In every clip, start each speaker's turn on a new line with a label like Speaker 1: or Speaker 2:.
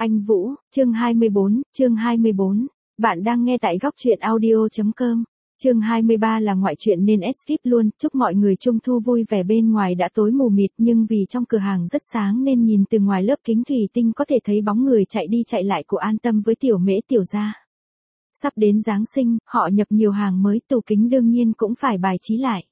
Speaker 1: Anh Vũ, chương 24. Bạn đang nghe tại góc truyện audio.com. Chương 23 là ngoại truyện nên skip luôn. Chúc mọi người Trung thu vui vẻ. Bên ngoài đã tối mù mịt nhưng vì trong cửa hàng rất sáng nên nhìn từ ngoài lớp kính thủy tinh có thể thấy bóng người chạy đi chạy lại của An Tâm với Tiểu Mễ Tiểu Gia. Sắp đến Giáng sinh, họ nhập nhiều hàng mới, tủ kính đương nhiên cũng phải bài trí lại.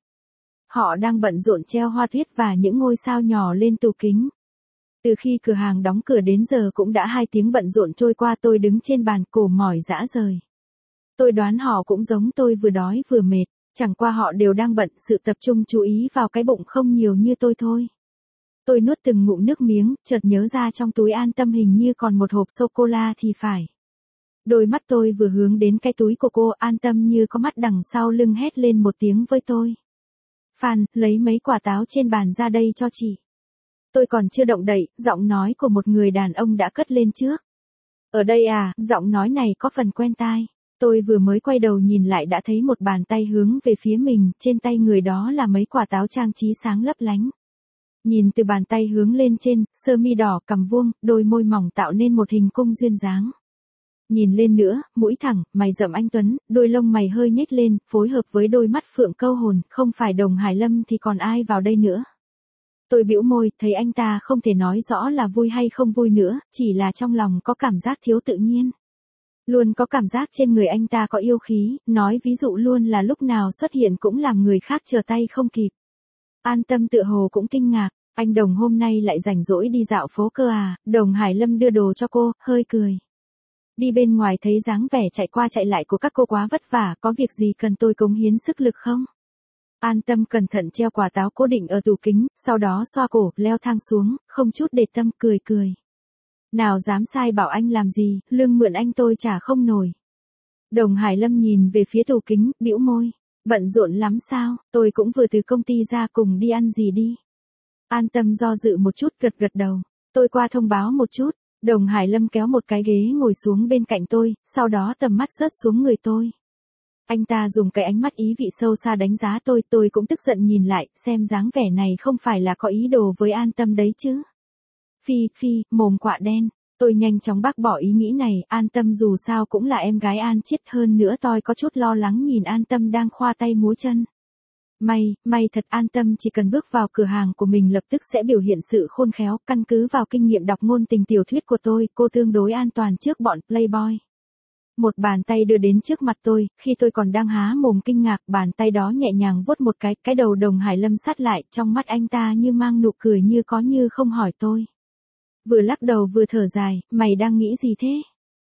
Speaker 1: Họ đang bận rộn treo hoa tuyết và những ngôi sao nhỏ lên tủ kính. Từ khi cửa hàng đóng cửa đến giờ cũng đã 2 tiếng bận rộn trôi qua, tôi đứng trên bàn cổ mỏi rã rời. Tôi đoán họ cũng giống tôi, vừa đói vừa mệt, chẳng qua họ đều đang bận sự tập trung chú ý vào cái bụng không nhiều như tôi thôi. Tôi nuốt từng ngụm nước miếng, chợt nhớ ra trong túi An Tâm hình như còn một hộp sô-cô-la thì phải. Đôi mắt tôi vừa hướng đến cái túi của cô, An Tâm như có mắt đằng sau lưng hét lên một tiếng với tôi. Phan, lấy mấy quả táo trên bàn ra đây cho chị. Tôi còn chưa động đậy, giọng nói của một người đàn ông đã cất lên trước. Ở đây à, giọng nói này có phần quen tai. Tôi vừa mới quay đầu nhìn lại đã thấy một bàn tay hướng về phía mình, trên tay người đó là mấy quả táo trang trí sáng lấp lánh. Nhìn từ bàn tay hướng lên trên, sơ mi đỏ, cằm vuông, đôi môi mỏng tạo nên một hình cung duyên dáng. Nhìn lên nữa, mũi thẳng, mày rậm anh tuấn, đôi lông mày hơi nhếch lên, phối hợp với đôi mắt phượng câu hồn, không phải Đồng Hải Lâm thì còn ai vào đây nữa. Tôi bĩu môi, thấy anh ta không thể nói rõ là vui hay không vui nữa, chỉ là trong lòng có cảm giác thiếu tự nhiên. Luôn có cảm giác trên người anh ta có yêu khí, nói ví dụ luôn là lúc nào xuất hiện cũng làm người khác trở tay không kịp. An Tâm tựa hồ cũng kinh ngạc, anh Đồng hôm nay lại rảnh rỗi đi dạo phố cơ à? Đồng Hải Lâm đưa đồ cho cô, hơi cười. Đi bên ngoài thấy dáng vẻ chạy qua chạy lại của các cô quá vất vả, có việc gì cần tôi cống hiến sức lực không? An Tâm cẩn thận treo quả táo cố định ở tủ kính, sau đó xoa cổ, leo thang xuống, không chút để tâm, cười. Nào dám sai bảo anh làm gì, lương mượn anh tôi trả không nổi. Đồng Hải Lâm nhìn về phía tủ kính, bĩu môi. Bận rộn lắm sao, tôi cũng vừa từ công ty ra, cùng đi ăn gì đi. An Tâm do dự một chút, gật đầu. Tôi qua thông báo một chút. Đồng Hải Lâm kéo một cái ghế ngồi xuống bên cạnh tôi, sau đó tầm mắt rớt xuống người tôi. Anh ta dùng cái ánh mắt ý vị sâu xa đánh giá tôi cũng tức giận nhìn lại, xem dáng vẻ này không phải là có ý đồ với An Tâm đấy chứ. Phi, mồm quạ đen, tôi nhanh chóng bác bỏ ý nghĩ này, An Tâm dù sao cũng là em gái An Chiết, hơn nữa tôi có chút lo lắng nhìn An Tâm đang khoa tay múa chân. May thật, An Tâm chỉ cần bước vào cửa hàng của mình lập tức sẽ biểu hiện sự khôn khéo, căn cứ vào kinh nghiệm đọc ngôn tình tiểu thuyết của tôi, cô tương đối an toàn trước bọn playboy. Một bàn tay đưa đến trước mặt tôi, khi tôi còn đang há mồm kinh ngạc, bàn tay đó nhẹ nhàng vuốt một cái đầu Đồng Hải Lâm sát lại, trong mắt anh ta như mang nụ cười như có như không, hỏi tôi. Vừa lắc đầu vừa thở dài, mày đang nghĩ gì thế?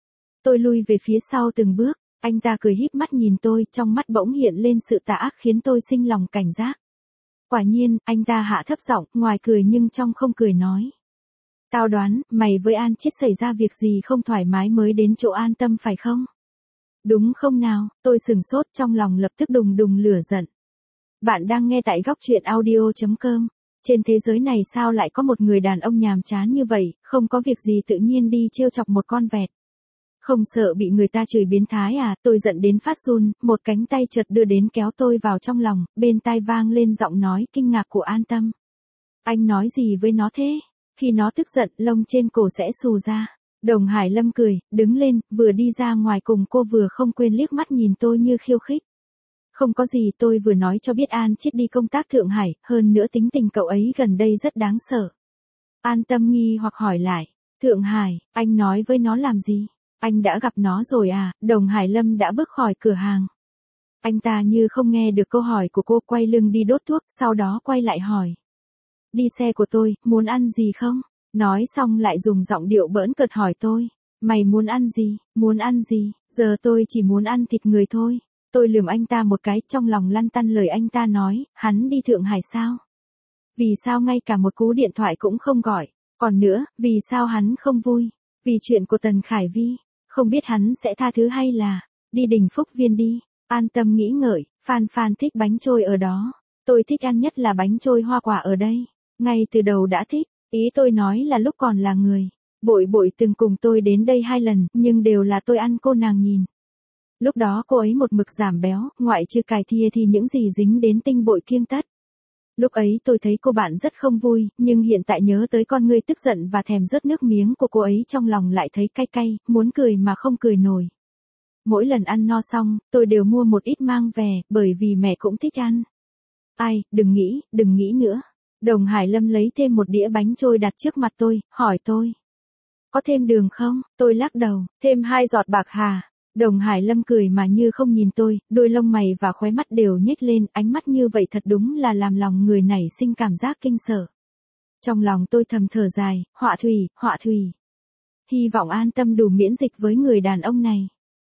Speaker 1: Tôi lui về phía sau từng bước, anh ta cười híp mắt nhìn tôi, trong mắt bỗng hiện lên sự tà ác khiến tôi sinh lòng cảnh giác. Quả nhiên, anh ta hạ thấp giọng, ngoài cười nhưng trong không cười nói. Tao đoán, mày với An Chiết xảy ra việc gì không thoải mái mới đến chỗ An Tâm phải không? Đúng không nào? Tôi sừng sốt, trong lòng lập tức đùng đùng lửa giận. Bạn đang nghe tại góc truyện audio.com. Trên thế giới này sao lại có một người đàn ông nhàm chán như vậy, không có việc gì tự nhiên đi trêu chọc một con vẹt. Không sợ bị người ta chửi biến thái à? Tôi giận đến phát run, một cánh tay chợt đưa đến kéo tôi vào trong lòng, bên tai vang lên giọng nói kinh ngạc của An Tâm. Anh nói gì với nó thế? Khi nó tức giận, lông trên cổ sẽ xù ra. Đồng Hải Lâm cười, đứng lên, vừa đi ra ngoài cùng cô vừa không quên liếc mắt nhìn tôi như khiêu khích. Không có gì, tôi vừa nói cho biết An Chiết đi công tác Thượng Hải, hơn nữa tính tình cậu ấy gần đây rất đáng sợ. An Tâm nghi hoặc hỏi lại, Thượng Hải, anh nói với nó làm gì? Anh đã gặp nó rồi à? Đồng Hải Lâm đã bước khỏi cửa hàng. Anh ta như không nghe được câu hỏi của cô, quay lưng đi đốt thuốc, sau đó quay lại hỏi. Đi xe của tôi, muốn ăn gì không? Nói xong lại dùng giọng điệu bỡn cợt hỏi tôi. Mày muốn ăn gì? Muốn ăn gì? Giờ tôi chỉ muốn ăn thịt người thôi. Tôi lườm anh ta một cái, trong lòng lăn tăn lời anh ta nói, hắn đi Thượng Hải sao? Vì sao ngay cả một cú điện thoại cũng không gọi? Còn nữa, vì sao hắn không vui? Vì chuyện của Tần Khải Vi, không biết hắn sẽ tha thứ hay là đi Đình Phúc Viên đi. An Tâm nghĩ ngợi, Phan thích bánh trôi ở đó. Tôi thích ăn nhất là bánh trôi hoa quả ở đây. Ngay từ đầu đã thích, ý tôi nói là lúc còn là người. Bội từng cùng tôi đến đây 2 lần, nhưng đều là tôi ăn cô nàng nhìn. Lúc đó cô ấy một mực giảm béo, ngoại trừ cải thìa thì những gì dính đến tinh bội kiêng tất. Lúc ấy tôi thấy cô bạn rất không vui, nhưng hiện tại nhớ tới con ngươi tức giận và thèm rớt nước miếng của cô ấy trong lòng lại thấy cay cay, muốn cười mà không cười nổi. Mỗi lần ăn no xong, tôi đều mua một ít mang về, bởi vì mẹ cũng thích ăn. Ai, đừng nghĩ nữa. Đồng Hải Lâm lấy thêm một đĩa bánh trôi đặt trước mặt tôi, hỏi tôi. Có thêm đường không? Tôi lắc đầu, thêm 2 giọt bạc hà. Đồng Hải Lâm cười mà như không nhìn tôi, đôi lông mày và khóe mắt đều nhếch lên, ánh mắt như vậy thật đúng là làm lòng người nảy sinh cảm giác kinh sợ. Trong lòng tôi thầm thở dài, họa thủy. Hy vọng An Tâm đủ miễn dịch với người đàn ông này.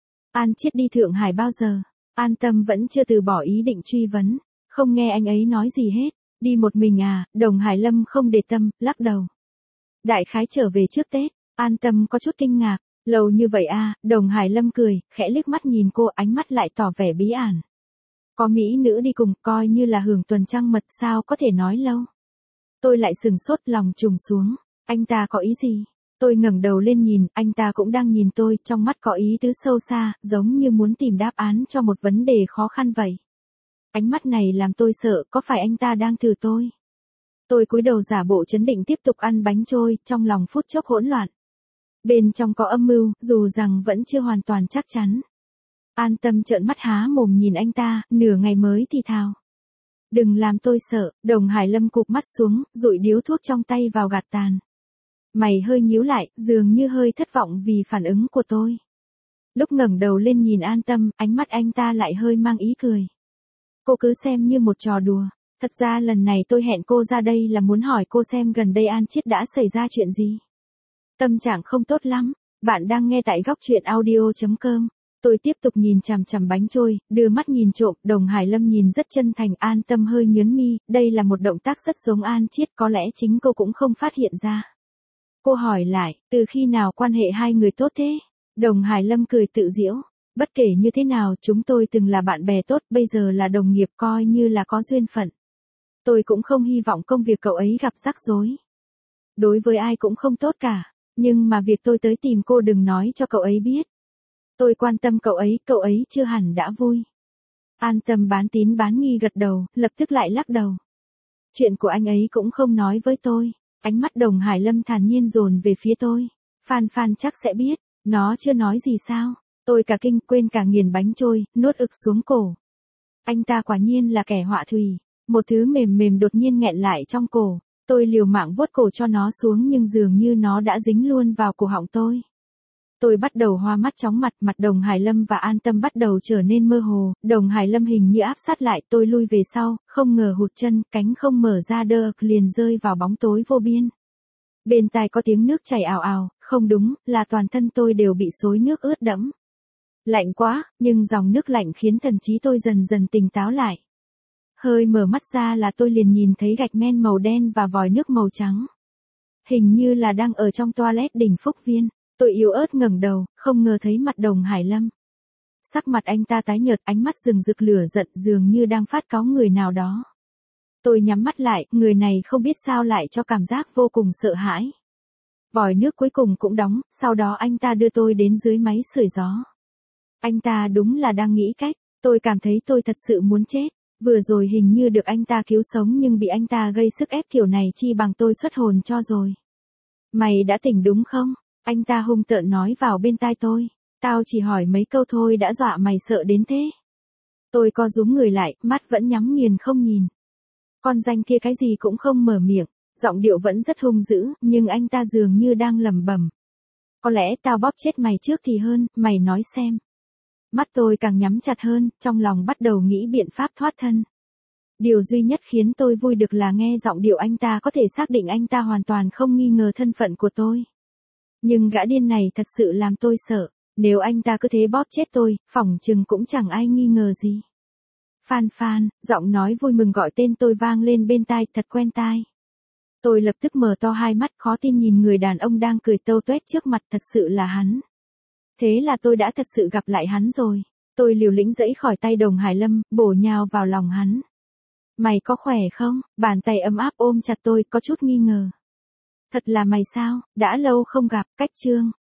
Speaker 1: An Chiết đi Thượng Hải bao giờ? An Tâm vẫn chưa từ bỏ ý định truy vấn, không nghe anh ấy nói gì hết. Đi một mình à? Đồng Hải Lâm không để tâm, lắc đầu. Đại khái trở về trước Tết. An Tâm có chút kinh ngạc. Lâu như vậy à? Đồng Hải Lâm cười, khẽ liếc mắt nhìn cô, ánh mắt lại tỏ vẻ bí ẩn. Có mỹ nữ đi cùng, coi như là hưởng tuần trăng mật, sao có thể nói lâu. Tôi lại sừng sốt, lòng trùng xuống. Anh ta có ý gì? Tôi ngẩng đầu lên nhìn, anh ta cũng đang nhìn tôi, trong mắt có ý tứ sâu xa, giống như muốn tìm đáp án cho một vấn đề khó khăn vậy. Ánh mắt này làm tôi sợ, có phải anh ta đang thử tôi? Tôi cúi đầu giả bộ trấn định tiếp tục ăn bánh trôi, trong lòng phút chốc hỗn loạn. Bên trong có âm mưu, dù rằng vẫn chưa hoàn toàn chắc chắn. An Tâm trợn mắt há mồm nhìn anh ta, nửa ngày mới thì thào. Đừng làm tôi sợ. Đồng Hải Lâm cụp mắt xuống, dụi điếu thuốc trong tay vào gạt tàn. Mày hơi nhíu lại, dường như hơi thất vọng vì phản ứng của tôi. Lúc ngẩng đầu lên nhìn An Tâm, ánh mắt anh ta lại hơi mang ý cười. Cô cứ xem như một trò đùa. Thật ra lần này tôi hẹn cô ra đây là muốn hỏi cô xem gần đây An Chiết đã xảy ra chuyện gì. Tâm trạng không tốt lắm. Bạn đang nghe tại góc truyện audio.com. Tôi tiếp tục nhìn chằm chằm bánh trôi, đưa mắt nhìn trộm. Đồng Hải Lâm nhìn rất chân thành. An Tâm hơi nhướng mi, đây là một động tác rất giống An Chiết, có lẽ chính cô cũng không phát hiện ra. Cô hỏi lại, từ khi nào quan hệ hai người tốt thế? Đồng Hải Lâm cười tự giễu. Bất kể như thế nào, chúng tôi từng là bạn bè tốt, bây giờ là đồng nghiệp, coi như là có duyên phận. Tôi cũng không hy vọng công việc cậu ấy gặp rắc rối. Đối với ai cũng không tốt cả, nhưng mà việc tôi tới tìm cô đừng nói cho cậu ấy biết. Tôi quan tâm cậu ấy chưa hẳn đã vui. An Tâm bán tín bán nghi gật đầu, lập tức lại lắc đầu. Chuyện của anh ấy cũng không nói với tôi. Ánh mắt Đồng Hải Lâm thản nhiên dồn về phía tôi. Phan chắc sẽ biết, nó chưa nói gì sao. Tôi cả kinh, quên cả nghiền bánh trôi, nuốt ực xuống cổ. Anh ta quả nhiên là kẻ họa thủy. Một thứ mềm mềm đột nhiên nghẹn lại trong cổ. Tôi liều mạng vuốt cổ cho nó xuống nhưng dường như nó đã dính luôn vào cổ họng tôi. Tôi bắt đầu hoa mắt chóng mặt Đồng Hải Lâm và An Tâm bắt đầu trở nên mơ hồ. Đồng Hải Lâm hình như áp sát lại, tôi lui về sau, không ngờ hụt chân, cánh không mở ra đơ, liền rơi vào bóng tối vô biên. Bên tai có tiếng nước chảy ào ào, không đúng, là toàn thân tôi đều bị xối nước ướt đẫm. Lạnh quá, nhưng dòng nước lạnh khiến thần trí tôi dần dần tỉnh táo lại. Hơi mở mắt ra là tôi liền nhìn thấy gạch men màu đen và vòi nước màu trắng. Hình như là đang ở trong toilet đỉnh Phúc Viên. Tôi yếu ớt ngẩng đầu, không ngờ thấy mặt Đồng Hải Lâm. Sắc mặt anh ta tái nhợt, ánh mắt rừng rực lửa giận, dường như đang phát cáu người nào đó. Tôi nhắm mắt lại, người này không biết sao lại cho cảm giác vô cùng sợ hãi. Vòi nước cuối cùng cũng đóng, sau đó anh ta đưa tôi đến dưới máy sưởi gió. Anh ta đúng là đang nghĩ cách, tôi cảm thấy tôi thật sự muốn chết. Vừa rồi hình như được anh ta cứu sống nhưng bị anh ta gây sức ép kiểu này chi bằng tôi xuất hồn cho rồi. Mày đã tỉnh đúng không? Anh ta hung tợn nói vào bên tai tôi. Tao chỉ hỏi mấy câu thôi đã dọa mày sợ đến thế. Tôi co rúm người lại, mắt vẫn nhắm nghiền không nhìn. Con danh kia cái gì cũng không mở miệng, giọng điệu vẫn rất hung dữ, nhưng anh ta dường như đang lẩm bẩm. Có lẽ tao bóp chết mày trước thì hơn, mày nói xem. Mắt tôi càng nhắm chặt hơn, trong lòng bắt đầu nghĩ biện pháp thoát thân. Điều duy nhất khiến tôi vui được là nghe giọng điệu anh ta có thể xác định anh ta hoàn toàn không nghi ngờ thân phận của tôi. Nhưng gã điên này thật sự làm tôi sợ, nếu anh ta cứ thế bóp chết tôi, phỏng chừng cũng chẳng ai nghi ngờ gì. Phan, giọng nói vui mừng gọi tên tôi vang lên bên tai, thật quen tai. Tôi lập tức mở to hai mắt khó tin nhìn người đàn ông đang cười tâu tuét trước mặt, thật sự là hắn. Thế là tôi đã thật sự gặp lại hắn rồi. Tôi liều lĩnh giãy khỏi tay Đồng Hải Lâm, bổ nhào vào lòng hắn. Mày có khỏe không? Bàn tay ấm áp ôm chặt tôi, có chút nghi ngờ. Thật là mày sao? Đã lâu không gặp, cách chương.